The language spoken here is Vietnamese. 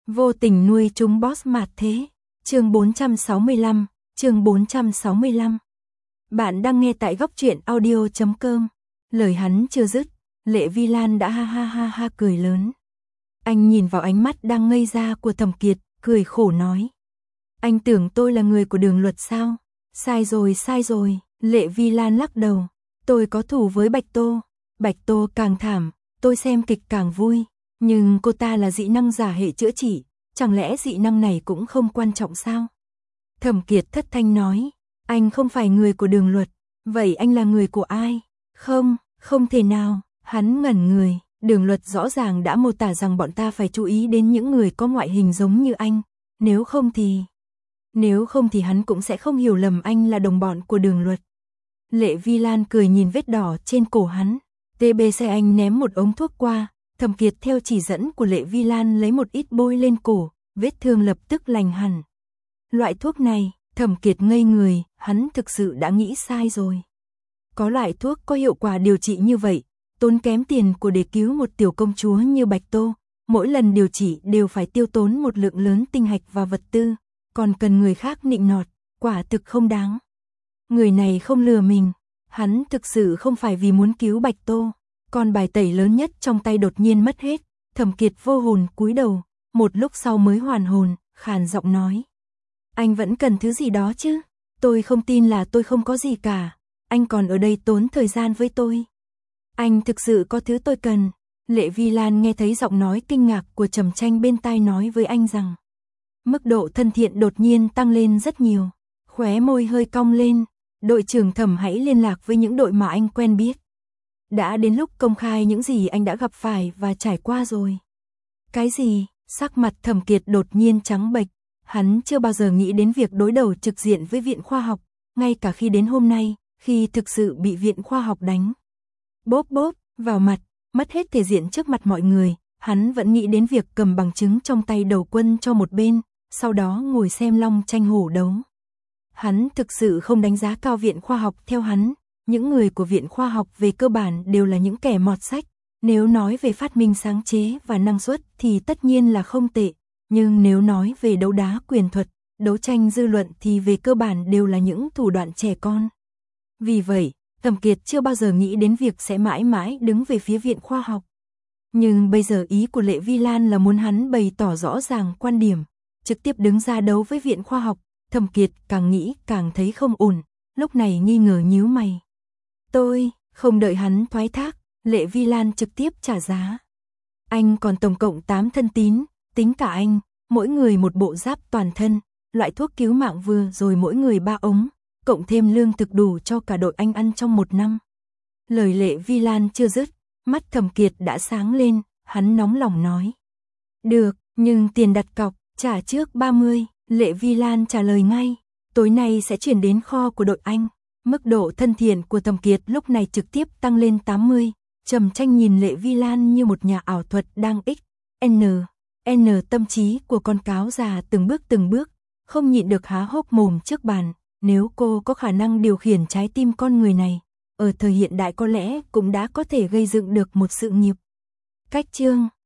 Vô tình nuôi chúng boss mạt thế. Chương 465, chương 465. Bạn đang nghe tại góc truyện audio.com. Lời hắn chưa dứt, Lệ Vi Lan đã ha ha ha ha cười lớn. Anh nhìn vào ánh mắt đang ngây ra của Thẩm Kiệt, cười khổ nói. Anh tưởng tôi là người của Đường Luật sao? Sai rồi, Lệ Vi Lan lắc đầu. Tôi có thù với Bạch Tô. Bạch Tô càng thảm, tôi xem kịch càng vui. Nhưng cô ta là dị năng giả hệ chữa trị, chẳng lẽ dị năng này cũng không quan trọng sao? Thẩm Kiệt thất thanh nói, anh không phải người của Đường Luật, vậy anh là người của ai? Không thể nào, hắn ngẩn người, Đường Luật rõ ràng đã mô tả rằng bọn ta phải chú ý đến những người có ngoại hình giống như anh, nếu không thì hắn cũng sẽ không hiểu lầm anh là đồng bọn của Đường Luật. Lệ Vi Lan cười nhìn vết đỏ trên cổ hắn, TBC anh ném một ống thuốc qua. Thẩm Kiệt theo chỉ dẫn của Lệ Vi Lan lấy một ít bôi lên cổ, vết thương lập tức lành hẳn. Loại thuốc này, Thẩm Kiệt ngây người, hắn thực sự đã nghĩ sai rồi. Có loại thuốc có hiệu quả điều trị như vậy, tốn kém tiền của để cứu một tiểu công chúa như Bạch Tô, mỗi lần điều trị đều phải tiêu tốn một lượng lớn tinh hạch và vật tư, còn cần người khác nịnh nọt, quả thực không đáng. Người này không lừa mình, hắn thực sự không phải vì muốn cứu Bạch Tô. Con bài tẩy lớn nhất trong tay đột nhiên mất hết, Thẩm Kiệt vô hồn cúi đầu, một lúc sau mới hoàn hồn, khàn giọng nói. Anh vẫn cần thứ gì đó chứ, tôi không tin là tôi không có gì cả, anh còn ở đây tốn thời gian với tôi. Anh thực sự có thứ tôi cần. Lệ Vi Lan nghe thấy giọng nói kinh ngạc của Trầm Tranh bên tai nói với anh rằng. Mức độ thân thiện đột nhiên tăng lên rất nhiều, khóe môi hơi cong lên, đội trưởng Thẩm hãy liên lạc với những đội mà anh quen biết. Đã đến lúc công khai những gì anh đã gặp phải và trải qua rồi. Cái gì? Sắc mặt Thẩm Kiệt đột nhiên trắng bệch, hắn chưa bao giờ nghĩ đến việc đối đầu trực diện với Viện Khoa học, ngay cả khi đến hôm nay, khi thực sự bị Viện Khoa học đánh. Bóp vào mặt, mất hết thể diện trước mặt mọi người, hắn vẫn nghĩ đến việc cầm bằng chứng trong tay đầu quân cho một bên, sau đó ngồi xem long tranh hổ đấu. Hắn thực sự không đánh giá cao Viện Khoa học theo hắn. Những người của Viện Khoa học về cơ bản đều là những kẻ mọt sách, nếu nói về phát minh sáng chế và năng suất thì tất nhiên là không tệ, nhưng nếu nói về đấu đá quyền thuật, đấu tranh dư luận thì về cơ bản đều là những thủ đoạn trẻ con. Vì vậy, Thẩm Kiệt chưa bao giờ nghĩ đến việc sẽ mãi mãi đứng về phía Viện Khoa học. Nhưng bây giờ ý của Lệ Vi Lan là muốn hắn bày tỏ rõ ràng quan điểm, trực tiếp đứng ra đấu với Viện Khoa học, Thẩm Kiệt càng nghĩ càng thấy không ổn, lúc này nghi ngờ nhíu mày. Tôi, không đợi hắn thoái thác, Lệ Vi Lan trực tiếp trả giá. Anh còn tổng cộng 8 thân tín, tính cả anh, mỗi người một bộ giáp toàn thân, loại thuốc cứu mạng vừa rồi mỗi người 3 ống, cộng thêm lương thực đủ cho cả đội anh ăn trong 1 năm. Lời Lệ Vi Lan chưa dứt, mắt Thẩm Kiệt đã sáng lên, hắn nóng lòng nói. Được, nhưng tiền đặt cọc, trả trước 30, Lệ Vi Lan trả lời ngay, tối nay sẽ chuyển đến kho của đội anh. Mức độ thân thiện của Thẩm Kiệt lúc này trực tiếp tăng lên 80, Trầm Tranh nhìn Lệ Vi Lan như một nhà ảo thuật đang n tâm trí của con cáo già từng bước, không nhịn được há hốc mồm trước bàn, nếu cô có khả năng điều khiển trái tim con người này, ở thời hiện đại có lẽ cũng đã có thể gây dựng được một sự nghiệp. Cách chương